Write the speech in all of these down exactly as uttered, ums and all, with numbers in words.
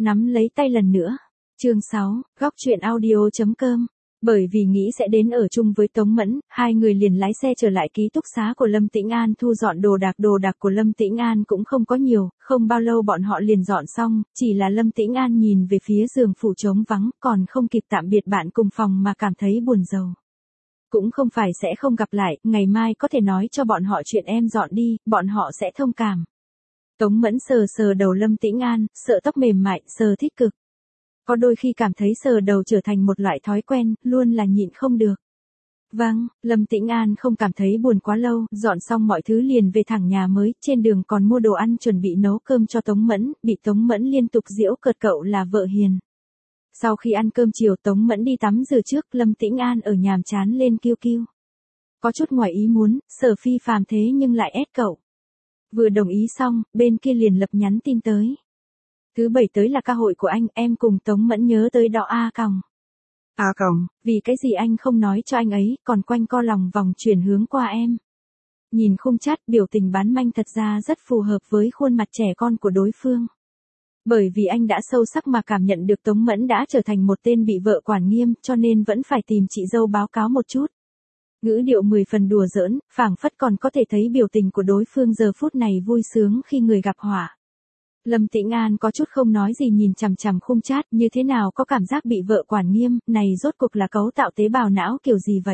Nắm lấy tay lần nữa. Chương sáu, góc truyện audio chấm com. Bởi vì nghĩ sẽ đến ở chung với Tống Mẫn, hai người liền lái xe trở lại ký túc xá của Lâm Tĩnh An thu dọn đồ đạc. Đồ đạc của Lâm Tĩnh An cũng không có nhiều, không bao lâu bọn họ liền dọn xong, chỉ là Lâm Tĩnh An nhìn về phía giường phủ trống vắng, còn không kịp tạm biệt bạn cùng phòng mà cảm thấy buồn rầu. Cũng không phải sẽ không gặp lại, ngày mai có thể nói cho bọn họ chuyện em dọn đi, bọn họ sẽ thông cảm. Tống Mẫn sờ sờ đầu Lâm Tĩnh An, sợ tóc mềm mại, sờ thích cực. Có đôi khi cảm thấy sờ đầu trở thành một loại thói quen, luôn là nhịn không được. Vâng, Lâm Tĩnh An không cảm thấy buồn quá lâu, dọn xong mọi thứ liền về thẳng nhà mới, trên đường còn mua đồ ăn chuẩn bị nấu cơm cho Tống Mẫn, bị Tống Mẫn liên tục giễu cợt cậu là vợ hiền. Sau khi ăn cơm chiều Tống Mẫn đi tắm rửa trước, Lâm Tĩnh An ở nhàm chán lên kiêu kiêu. Có chút ngoài ý muốn, Sở Phi phàm thế nhưng lại ép cậu. Vừa đồng ý xong, bên kia liền lập nhắn tin tới. Thứ bảy tới là ca hội của anh, em cùng Tống Mẫn nhớ tới đó a còng. A còng, vì cái gì anh không nói cho anh ấy, còn quanh co lòng vòng chuyển hướng qua em. Nhìn khung chat, biểu tình bán manh thật ra rất phù hợp với khuôn mặt trẻ con của đối phương. Bởi vì anh đã sâu sắc mà cảm nhận được Tống Mẫn đã trở thành một tên bị vợ quản nghiêm, cho nên vẫn phải tìm chị dâu báo cáo một chút. Ngữ điệu mười phần đùa giỡn, phảng phất còn có thể thấy biểu tình của đối phương giờ phút này vui sướng khi người gặp họa. Lâm Tĩnh An có chút không nói gì nhìn chằm chằm khung chat, như thế nào có cảm giác bị vợ quản nghiêm, này rốt cuộc là cấu tạo tế bào não kiểu gì vậy?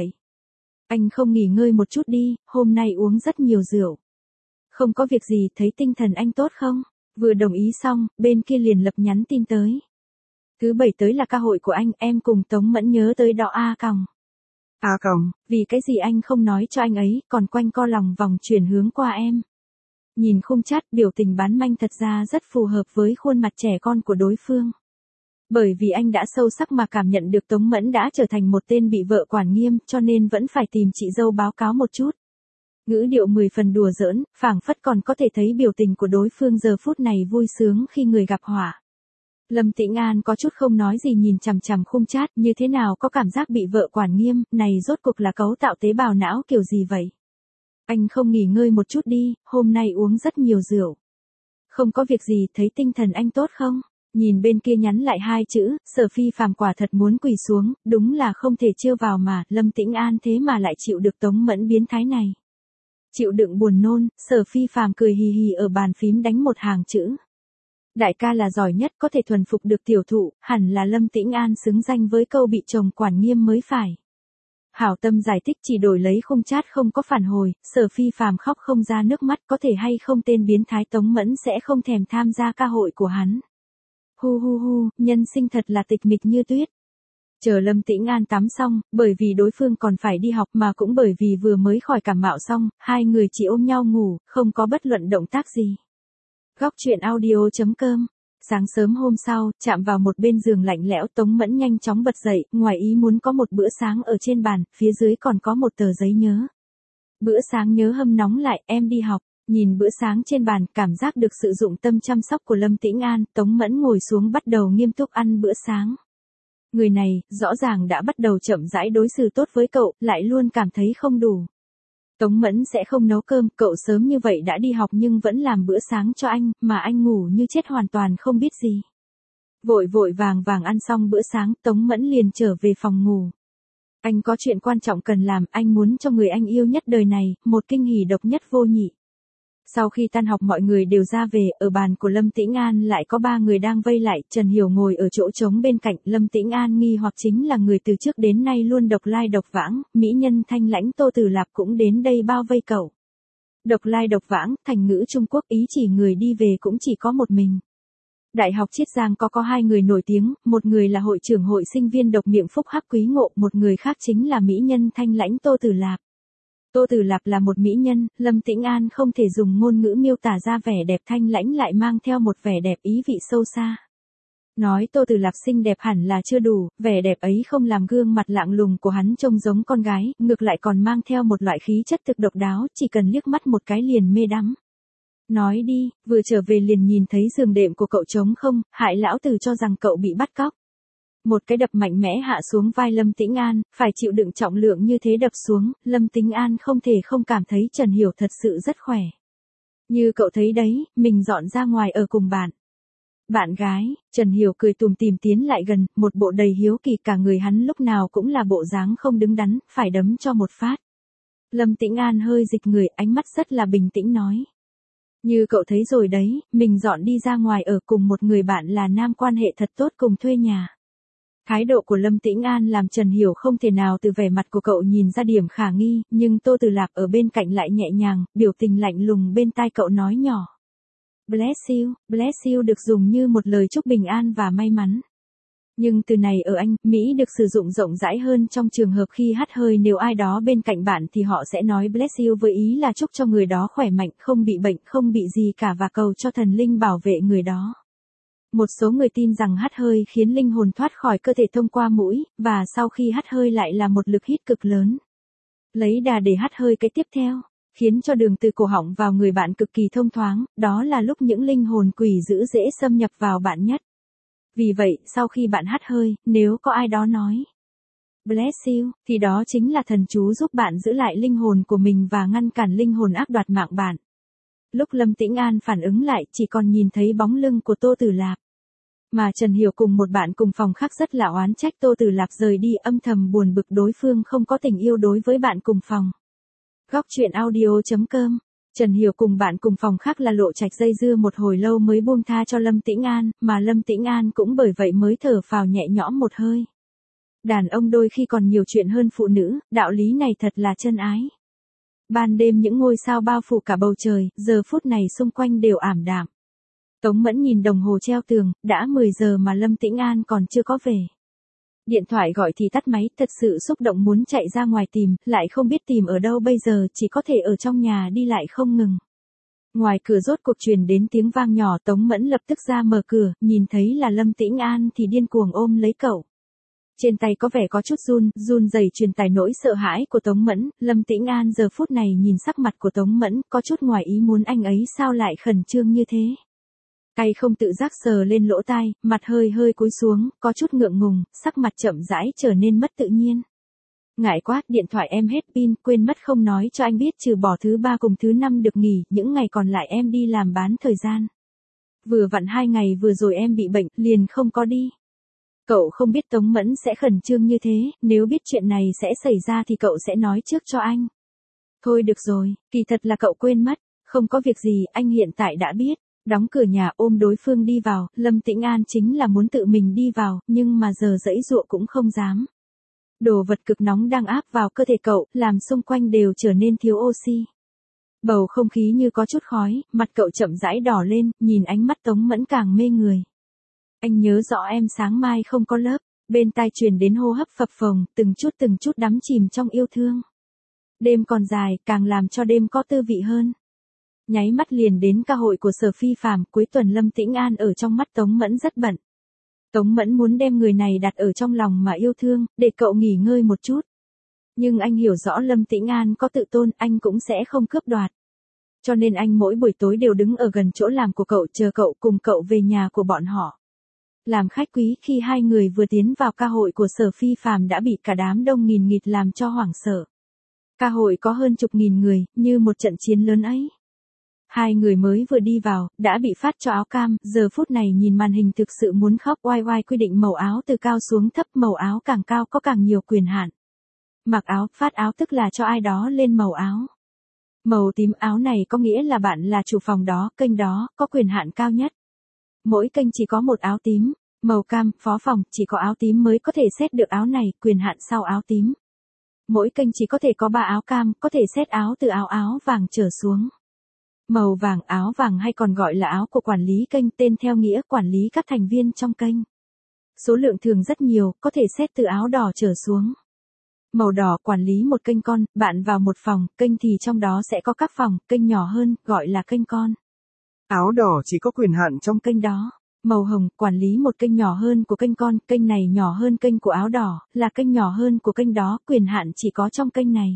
Anh không nghỉ ngơi một chút đi, hôm nay uống rất nhiều rượu. Không có việc gì, thấy tinh thần anh tốt không? Vừa đồng ý xong, bên kia liền lập nhắn tin tới. Thứ bảy tới là ca hội của anh, em cùng Tống Mẫn nhớ tới đó a còng. A còng, vì cái gì anh không nói cho anh ấy, còn quanh co lòng vòng chuyển hướng qua em. Nhìn khung chat, biểu tình bán manh thật ra rất phù hợp với khuôn mặt trẻ con của đối phương. Bởi vì anh đã sâu sắc mà cảm nhận được Tống Mẫn đã trở thành một tên bị vợ quản nghiêm, cho nên vẫn phải tìm chị dâu báo cáo một chút. Ngữ điệu mười phần đùa giỡn, phảng phất còn có thể thấy biểu tình của đối phương giờ phút này vui sướng khi người gặp họa. Lâm Tĩnh An có chút không nói gì nhìn chằm chằm khung chat, như thế nào có cảm giác bị vợ quản nghiêm, này rốt cuộc là cấu tạo tế bào não kiểu gì vậy? Anh không nghỉ ngơi một chút đi, hôm nay uống rất nhiều rượu. Không có việc gì, thấy tinh thần anh tốt không? Nhìn bên kia nhắn lại hai chữ, Sở Phi phàm quả thật muốn quỳ xuống, đúng là không thể trêu vào mà, Lâm Tĩnh An thế mà lại chịu được Tống Mẫn biến thái này. Chịu đựng buồn nôn, Sở Phi phàm cười hì hì ở bàn phím đánh một hàng chữ. Đại ca là giỏi nhất, có thể thuần phục được tiểu thụ, hẳn là Lâm Tĩnh An xứng danh với câu bị chồng quản nghiêm mới phải. Hảo tâm giải thích chỉ đổi lấy khung chat không có phản hồi, Sở Phi phàm khóc không ra nước mắt, có thể hay không tên biến thái Tống Mẫn sẽ không thèm tham gia ca hội của hắn. Hu hu hu, nhân sinh thật là tịch mịch như tuyết. Chờ Lâm Tĩnh An tắm xong, bởi vì đối phương còn phải đi học mà cũng bởi vì vừa mới khỏi cảm mạo xong, hai người chỉ ôm nhau ngủ, không có bất luận động tác gì. Góc truyện audio chấm com. Sáng sớm hôm sau, chạm vào một bên giường lạnh lẽo, Tống Mẫn nhanh chóng bật dậy, ngoài ý muốn có một bữa sáng ở trên bàn, phía dưới còn có một tờ giấy nhớ. Bữa sáng nhớ hâm nóng lại, em đi học. Nhìn bữa sáng trên bàn, cảm giác được sự dụng tâm chăm sóc của Lâm Tĩnh An, Tống Mẫn ngồi xuống bắt đầu nghiêm túc ăn bữa sáng. Người này, rõ ràng đã bắt đầu chậm rãi đối xử tốt với cậu, lại luôn cảm thấy không đủ. Tống Mẫn sẽ không nấu cơm, cậu sớm như vậy đã đi học nhưng vẫn làm bữa sáng cho anh, mà anh ngủ như chết hoàn toàn không biết gì. Vội vội vàng vàng ăn xong bữa sáng, Tống Mẫn liền trở về phòng ngủ. Anh có chuyện quan trọng cần làm, anh muốn cho người anh yêu nhất đời này, một kinh hỉ độc nhất vô nhị. Sau khi tan học mọi người đều ra về, ở bàn của Lâm Tĩnh An lại có ba người đang vây lại, Trần Hiểu ngồi ở chỗ trống bên cạnh, Lâm Tĩnh An nghi hoặc chính là người từ trước đến nay luôn độc lai độc vãng, mỹ nhân thanh lãnh Tô Tử Lạp cũng đến đây bao vây cậu. Độc lai độc vãng, thành ngữ Trung Quốc ý chỉ người đi về cũng chỉ có một mình. Đại học Chiết Giang có có hai người nổi tiếng, một người là hội trưởng hội sinh viên độc miệng Phúc Hắc Quý Ngộ, một người khác chính là mỹ nhân thanh lãnh Tô Tử Lạp. Tô Tử Lạp là một mỹ nhân, Lâm Tĩnh An không thể dùng ngôn ngữ miêu tả ra vẻ đẹp thanh lãnh lại mang theo một vẻ đẹp ý vị sâu xa. Nói Tô Tử Lạp xinh đẹp hẳn là chưa đủ, vẻ đẹp ấy không làm gương mặt lạng lùng của hắn trông giống con gái, ngược lại còn mang theo một loại khí chất thực độc đáo, chỉ cần liếc mắt một cái liền mê đắm. Nói đi, vừa trở về liền nhìn thấy giường đệm của cậu trống không, hại lão tử cho rằng cậu bị bắt cóc. Một cái đập mạnh mẽ hạ xuống vai Lâm Tĩnh An, phải chịu đựng trọng lượng như thế đập xuống, Lâm Tĩnh An không thể không cảm thấy Trần Hiểu thật sự rất khỏe. Như cậu thấy đấy, mình dọn ra ngoài ở cùng bạn. Bạn gái, Trần Hiểu cười tủm tỉm tiến lại gần, một bộ đầy hiếu kỳ, cả người hắn lúc nào cũng là bộ dáng không đứng đắn, phải đấm cho một phát. Lâm Tĩnh An hơi dịch người, ánh mắt rất là bình tĩnh nói. Như cậu thấy rồi đấy, mình dọn đi ra ngoài ở cùng một người bạn là nam, quan hệ thật tốt, cùng thuê nhà. Thái độ của Lâm Tĩnh An làm Trần Hiểu không thể nào từ vẻ mặt của cậu nhìn ra điểm khả nghi, nhưng Tô Từ Lạp ở bên cạnh lại nhẹ nhàng, biểu tình lạnh lùng bên tai cậu nói nhỏ. Bless you, bless you được dùng như một lời chúc bình an và may mắn. Nhưng từ này ở Anh, Mỹ được sử dụng rộng rãi hơn trong trường hợp khi hắt hơi, nếu ai đó bên cạnh bạn thì họ sẽ nói bless you với ý là chúc cho người đó khỏe mạnh, không bị bệnh, không bị gì cả và cầu cho thần linh bảo vệ người đó. Một số người tin rằng hắt hơi khiến linh hồn thoát khỏi cơ thể thông qua mũi, và sau khi hắt hơi lại là một lực hít cực lớn. Lấy đà để hắt hơi cái tiếp theo, khiến cho đường từ cổ họng vào người bạn cực kỳ thông thoáng, đó là lúc những linh hồn quỷ dữ dễ xâm nhập vào bạn nhất. Vì vậy, sau khi bạn hắt hơi, nếu có ai đó nói bless you, thì đó chính là thần chú giúp bạn giữ lại linh hồn của mình và ngăn cản linh hồn ác đoạt mạng bạn. Lúc Lâm Tĩnh An phản ứng lại, chỉ còn nhìn thấy bóng lưng của Tô Từ Lạp. Mà Trần Hiểu cùng một bạn cùng phòng khác rất là oán trách Tô Từ Lạp rời đi, âm thầm buồn bực đối phương không có tình yêu đối với bạn cùng phòng. Góc truyện audio chấm com. Trần Hiểu cùng bạn cùng phòng khác là Lộ Trạch dây dưa một hồi lâu mới buông tha cho Lâm Tĩnh An, mà Lâm Tĩnh An cũng bởi vậy mới thở phào nhẹ nhõm một hơi. Đàn ông đôi khi còn nhiều chuyện hơn phụ nữ, đạo lý này thật là chân ái. Ban đêm những ngôi sao bao phủ cả bầu trời, giờ phút này xung quanh đều ảm đạm. Tống Mẫn nhìn đồng hồ treo tường, đã mười giờ mà Lâm Tĩnh An còn chưa có về. Điện thoại gọi thì tắt máy, thật sự xúc động muốn chạy ra ngoài tìm, lại không biết tìm ở đâu bây giờ, chỉ có thể ở trong nhà đi lại không ngừng. Ngoài cửa rốt cuộc truyền đến tiếng vang nhỏ, Tống Mẫn lập tức ra mở cửa, nhìn thấy là Lâm Tĩnh An thì điên cuồng ôm lấy cậu. Trên tay có vẻ có chút run, run rẩy truyền tải nỗi sợ hãi của Tống Mẫn. Lâm Tĩnh An giờ phút này nhìn sắc mặt của Tống Mẫn, có chút ngoài ý muốn anh ấy sao lại khẩn trương như thế. Tay không tự giác sờ lên lỗ tai, mặt hơi hơi cúi xuống, có chút ngượng ngùng, sắc mặt chậm rãi trở nên mất tự nhiên. Ngại quá, điện thoại em hết pin, quên mất không nói cho anh biết trừ bỏ thứ ba cùng thứ năm được nghỉ, những ngày còn lại em đi làm bán thời gian. Vừa vặn hai ngày vừa rồi em bị bệnh, liền không có đi. Cậu không biết Tống Mẫn sẽ khẩn trương như thế, nếu biết chuyện này sẽ xảy ra thì cậu sẽ nói trước cho anh. Thôi được rồi, kỳ thật là cậu quên mất, không có việc gì, anh hiện tại đã biết. Đóng cửa nhà ôm đối phương đi vào, Lâm Tĩnh An chính là muốn tự mình đi vào, nhưng mà giờ giãy giụa cũng không dám. Đồ vật cực nóng đang áp vào cơ thể cậu, làm xung quanh đều trở nên thiếu oxy. Bầu không khí như có chút khói, mặt cậu chậm rãi đỏ lên, nhìn ánh mắt Tống Mẫn càng mê người. Anh nhớ rõ em sáng mai không có lớp, bên tai truyền đến hô hấp phập phồng, từng chút từng chút đắm chìm trong yêu thương. Đêm còn dài, càng làm cho đêm có tư vị hơn. Nháy mắt liền đến ca hội của Sở Phi Phàm, cuối tuần Lâm Tĩnh An ở trong mắt Tống Mẫn rất bận. Tống Mẫn muốn đem người này đặt ở trong lòng mà yêu thương, để cậu nghỉ ngơi một chút. Nhưng anh hiểu rõ Lâm Tĩnh An có tự tôn, anh cũng sẽ không cướp đoạt. Cho nên anh mỗi buổi tối đều đứng ở gần chỗ làm của cậu chờ cậu cùng cậu về nhà của bọn họ. Làm khách quý, khi hai người vừa tiến vào ca hội của Sở Phi Phàm đã bị cả đám đông nghìn nghịt làm cho hoảng sợ. Ca hội có hơn chục nghìn người, như một trận chiến lớn ấy. Hai người mới vừa đi vào, đã bị phát cho áo cam, giờ phút này nhìn màn hình thực sự muốn khóc. Oai oai quy định màu áo từ cao xuống thấp, màu áo càng cao có càng nhiều quyền hạn. Mặc áo, phát áo tức là cho ai đó lên màu áo. Màu tím áo này có nghĩa là bạn là chủ phòng đó, kênh đó, có quyền hạn cao nhất. Mỗi kênh chỉ có một áo tím, màu cam, phó phòng, chỉ có áo tím mới có thể xét được áo này, quyền hạn sau áo tím. Mỗi kênh chỉ có thể có ba áo cam, có thể xét áo từ áo áo vàng trở xuống. Màu vàng, áo vàng hay còn gọi là áo của quản lý kênh, tên theo nghĩa quản lý các thành viên trong kênh. Số lượng thường rất nhiều, có thể xét từ áo đỏ trở xuống. Màu đỏ, quản lý một kênh con, bạn vào một phòng, kênh thì trong đó sẽ có các phòng, kênh nhỏ hơn, gọi là kênh con. Áo đỏ chỉ có quyền hạn trong kênh đó. Màu hồng, quản lý một kênh nhỏ hơn của kênh con, kênh này nhỏ hơn kênh của áo đỏ, là kênh nhỏ hơn của kênh đó, quyền hạn chỉ có trong kênh này.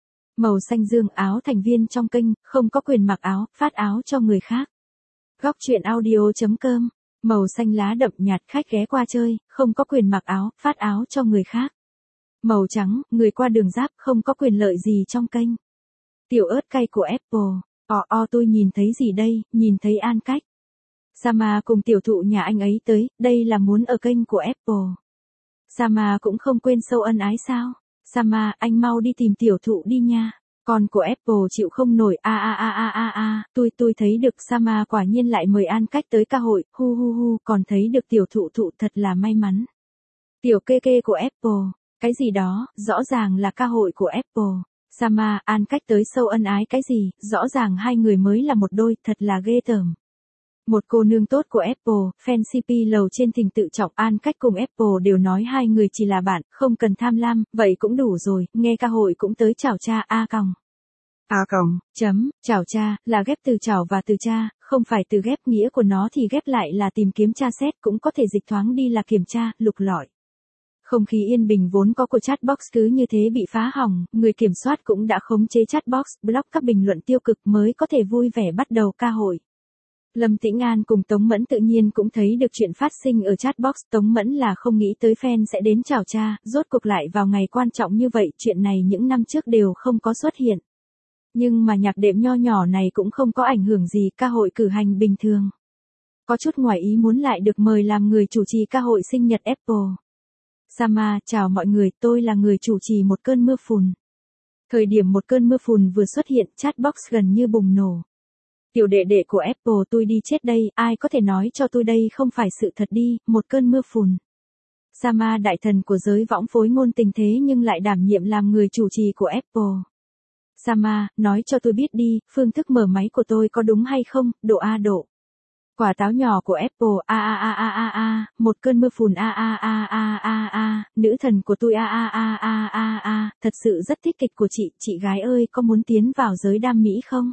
Màu xanh dương, áo thành viên trong kênh, không có quyền mặc áo, phát áo cho người khác. Góc truyện audio chấm com. Màu xanh lá đậm nhạt, khách ghé qua chơi, không có quyền mặc áo, phát áo cho người khác. Màu trắng, người qua đường giáp, không có quyền lợi gì trong kênh. Tiểu ớt cay của Apple. O o tôi nhìn thấy gì đây, nhìn thấy An Cách. Sama cùng tiểu thụ nhà anh ấy tới, đây là muốn ở kênh của Apple. Sama cũng không quên sâu ân ái sao? Sama, anh mau đi tìm tiểu thụ đi nha. Con của Apple chịu không nổi, a a a a a a, tôi tôi thấy được Sama quả nhiên lại mời An Cách tới ca hội, hu hu hu, còn thấy được tiểu thụ thụ thật là may mắn. Tiểu kê kê của Apple, cái gì đó, rõ ràng là ca hội của Apple. Sama, An Cách tới sâu ân ái cái gì, rõ ràng hai người mới là một đôi, thật là ghê tởm. Một cô nương tốt của Apple, fan xê pê lầu trên tình tự trọng An Cách cùng Apple đều nói hai người chỉ là bạn, không cần tham lam, vậy cũng đủ rồi, nghe ca hội cũng tới chào cha A còng. A còng, Chấm, chào cha, là ghép từ chào và từ cha, không phải từ ghép, nghĩa của nó thì ghép lại là tìm kiếm tra xét, cũng có thể dịch thoáng đi là kiểm tra, lục lọi. Không khí yên bình vốn có của chatbox cứ như thế bị phá hỏng, người kiểm soát cũng đã khống chế chatbox, block các bình luận tiêu cực mới có thể vui vẻ bắt đầu ca hội. Lâm Tĩnh An cùng Tống Mẫn tự nhiên cũng thấy được chuyện phát sinh ở chatbox, Tống Mẫn là không nghĩ tới fan sẽ đến chào cha, rốt cuộc lại vào ngày quan trọng như vậy, chuyện này những năm trước đều không có xuất hiện. Nhưng mà nhạc đệm nho nhỏ này cũng không có ảnh hưởng gì, ca hội cử hành bình thường. Có chút ngoài ý muốn lại được mời làm người chủ trì ca hội sinh nhật Apple. Sama, chào mọi người, tôi là người chủ trì một cơn mưa phùn. Thời điểm một cơn mưa phùn vừa xuất hiện, chatbox gần như bùng nổ. Tiểu đệ đệ của Apple tôi đi chết đây, ai có thể nói cho tôi đây không phải sự thật đi, một cơn mưa phùn. Sama đại thần của giới võng phối ngôn tình thế nhưng lại đảm nhiệm làm người chủ trì của Apple. Sama, nói cho tôi biết đi, phương thức mở máy của tôi có đúng hay không, độ A độ. Quả táo nhỏ của Apple, a a a a a a, một cơn mưa phùn a a a a a a, nữ thần của tôi a a a a a a, thật sự rất thích kịch của chị, chị gái ơi có muốn tiến vào giới đam mỹ không?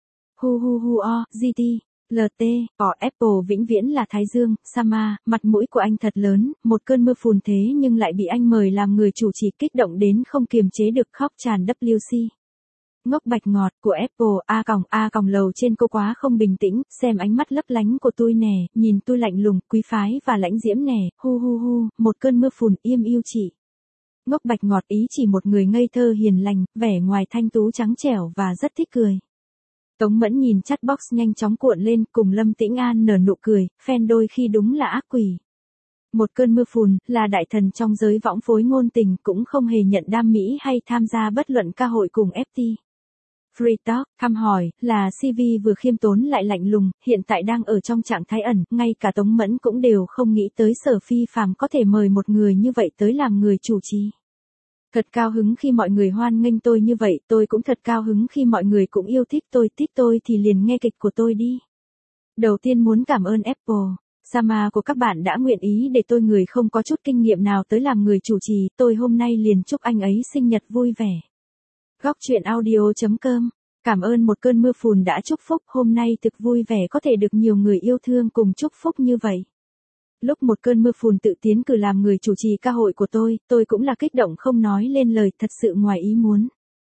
Hu hu hu o, giê tê, lờ tê, có Apple vĩnh viễn là Thái Dương, Sama, mặt mũi của anh thật lớn, một cơn mưa phùn thế nhưng lại bị anh mời làm người chủ trì kích động đến không kiềm chế được khóc tràn vê xê. Ngốc bạch ngọt của Apple, A còng, A còng lầu trên cô quá không bình tĩnh, xem ánh mắt lấp lánh của tôi nè, nhìn tôi lạnh lùng, quý phái và lãnh diễm nè, hu hu hu, một cơn mưa phùn im yêu chị. Ngốc bạch ngọt ý chỉ một người ngây thơ hiền lành, vẻ ngoài thanh tú trắng trẻo và rất thích cười. Tống Mẫn nhìn chatbox nhanh chóng cuộn lên, cùng Lâm Tĩnh An nở nụ cười, fan đôi khi đúng là ác quỷ. Một cơn mưa phùn, là đại thần trong giới võng phối ngôn tình, cũng không hề nhận đam mỹ hay tham gia bất luận ca hội cùng ép tê. Free Talk, thăm hỏi, là xê vê vừa khiêm tốn lại lạnh lùng, hiện tại đang ở trong trạng thái ẩn, ngay cả Tống Mẫn cũng đều không nghĩ tới Sở Phi Phàm có thể mời một người như vậy tới làm người chủ trì. Thật cao hứng khi mọi người hoan nghênh tôi như vậy, tôi cũng thật cao hứng khi mọi người cũng yêu thích tôi, thích tôi thì liền nghe kịch của tôi đi. Đầu tiên muốn cảm ơn Apple, Sama của các bạn đã nguyện ý để tôi người không có chút kinh nghiệm nào tới làm người chủ trì, tôi hôm nay liền chúc anh ấy sinh nhật vui vẻ. Góc truyện audio chấm com, cảm ơn một cơn mưa phùn đã chúc phúc, hôm nay thực vui vẻ có thể được nhiều người yêu thương cùng chúc phúc như vậy. Lúc một cơn mưa phùn tự tiến cử làm người chủ trì ca hội của tôi, tôi cũng là kích động không nói lên lời, thật sự ngoài ý muốn.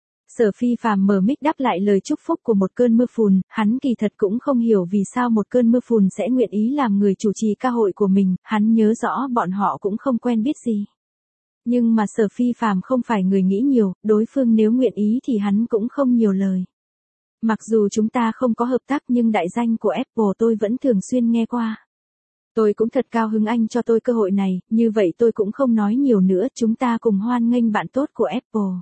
Sở Phi Phàm mở mic đáp lại lời chúc phúc của một cơn mưa phùn, hắn kỳ thật cũng không hiểu vì sao một cơn mưa phùn sẽ nguyện ý làm người chủ trì ca hội của mình, hắn nhớ rõ bọn họ cũng không quen biết gì. Nhưng mà Sở Phi Phàm không phải người nghĩ nhiều, đối phương nếu nguyện ý thì hắn cũng không nhiều lời. Mặc dù chúng ta không có hợp tác nhưng đại danh của Apple tôi vẫn thường xuyên nghe qua. Tôi cũng thật cao hứng anh cho tôi cơ hội này, như vậy tôi cũng không nói nhiều nữa, chúng ta cùng hoan nghênh bạn tốt của Apple.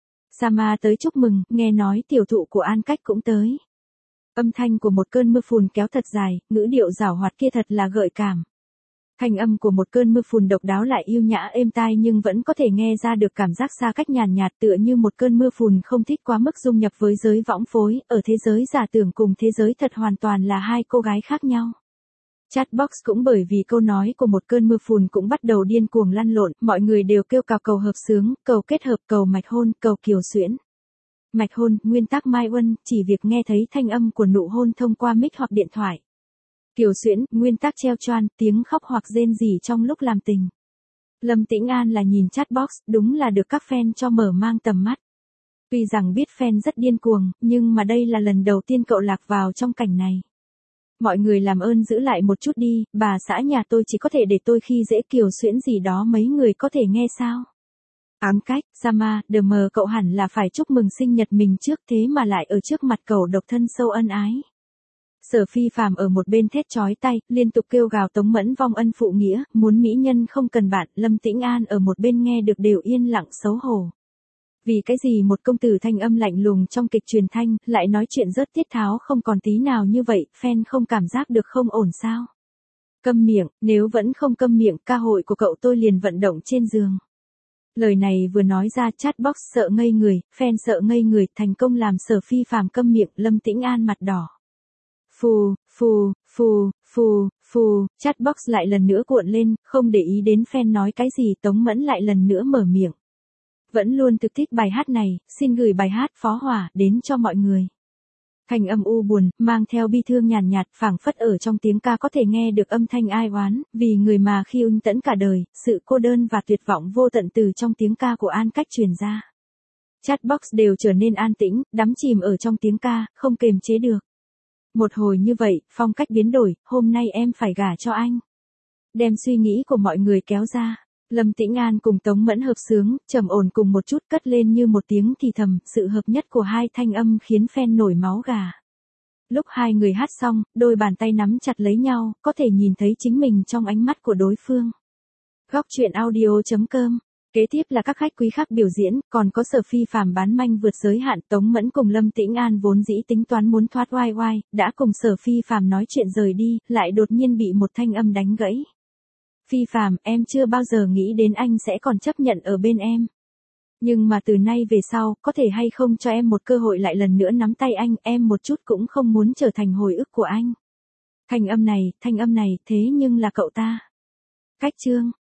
Sama tới chúc mừng, nghe nói tiểu thụ của An Cách cũng tới. Âm thanh của một cơn mưa phùn kéo thật dài, ngữ điệu giảo hoạt kia thật là gợi cảm. Thanh âm của một cơn mưa phùn độc đáo lại yêu nhã êm tai nhưng vẫn có thể nghe ra được cảm giác xa cách nhàn nhạt tựa như một cơn mưa phùn không thích quá mức dung nhập với giới võng phối, ở thế giới giả tưởng cùng thế giới thật hoàn toàn là hai cô gái khác nhau. Chatbox cũng bởi vì câu nói của một cơn mưa phùn cũng bắt đầu điên cuồng lăn lộn, mọi người đều kêu cào cầu hợp xướng, cầu kết hợp, cầu mạch hôn, cầu kiều xuyễn. Mạch hôn, nguyên tắc Mai Uân, chỉ việc nghe thấy thanh âm của nụ hôn thông qua mic hoặc điện thoại. Kiều xuyễn, nguyên tắc treo choan, tiếng khóc hoặc rên rỉ trong lúc làm tình. Lâm Tĩnh An là nhìn chatbox, đúng là được các fan cho mở mang tầm mắt. Tuy rằng biết fan rất điên cuồng, nhưng mà đây là lần đầu tiên cậu lạc vào trong cảnh này. Mọi người làm ơn giữ lại một chút đi, bà xã nhà tôi chỉ có thể để tôi khi dễ kiều xuyễn gì đó mấy người có thể nghe sao. Ám cách, Sama, đờ mờ cậu hẳn là phải chúc mừng sinh nhật mình trước thế mà lại ở trước mặt cậu độc thân sâu ân ái. Sở Phi Phàm ở một bên thét chói tai, liên tục kêu gào Tống Mẫn vong ân phụ nghĩa, muốn mỹ nhân không cần bạn, Lâm Tĩnh An ở một bên nghe được đều yên lặng xấu hổ. Vì cái gì một công tử thanh âm lạnh lùng trong kịch truyền thanh, lại nói chuyện rớt tiết tháo không còn tí nào như vậy, fan không cảm giác được không ổn sao? Câm miệng, nếu vẫn không câm miệng, ca hội của cậu tôi liền vận động trên giường. Lời này vừa nói ra chatbox sợ ngây người, fan sợ ngây người, thành công làm Sở Phi Phàm câm miệng, Lâm Tĩnh An mặt đỏ. Phù, phù, phù, phù, phù, chatbox lại lần nữa cuộn lên, không để ý đến fan nói cái gì, Tống Mẫn lại lần nữa mở miệng. Vẫn luôn thực thích bài hát này, xin gửi bài hát Phó Hỏa đến cho mọi người. Thanh âm u buồn, mang theo bi thương nhàn nhạt, phảng phất ở trong tiếng ca có thể nghe được âm thanh ai oán, vì người mà khi ung tẫn cả đời, sự cô đơn và tuyệt vọng vô tận từ trong tiếng ca của An Cách truyền ra. Chatbox đều trở nên an tĩnh, đắm chìm ở trong tiếng ca, không kềm chế được. Một hồi như vậy, phong cách biến đổi, hôm nay em phải gả cho anh. Đem suy nghĩ của mọi người kéo ra. Lâm Tĩnh An cùng Tống Mẫn hợp xướng, trầm ổn cùng một chút cất lên như một tiếng thì thầm, sự hợp nhất của hai thanh âm khiến fan nổi máu gà. Lúc hai người hát xong, đôi bàn tay nắm chặt lấy nhau, có thể nhìn thấy chính mình trong ánh mắt của đối phương. Góc truyện audio chấm com. Kế tiếp là các khách quý khác biểu diễn, còn có Sở Phi Phàm bán manh vượt giới hạn, Tống Mẫn cùng Lâm Tĩnh An vốn dĩ tính toán muốn thoát oai oai, đã cùng Sở Phi Phàm nói chuyện rời đi, lại đột nhiên bị một thanh âm đánh gãy. Phi Phàm, em chưa bao giờ nghĩ đến anh sẽ còn chấp nhận ở bên em. Nhưng mà từ nay về sau, có thể hay không cho em một cơ hội lại lần nữa nắm tay anh, em một chút cũng không muốn trở thành hồi ức của anh. Thanh âm này, thanh âm này, thế nhưng là cậu ta. Cách chương.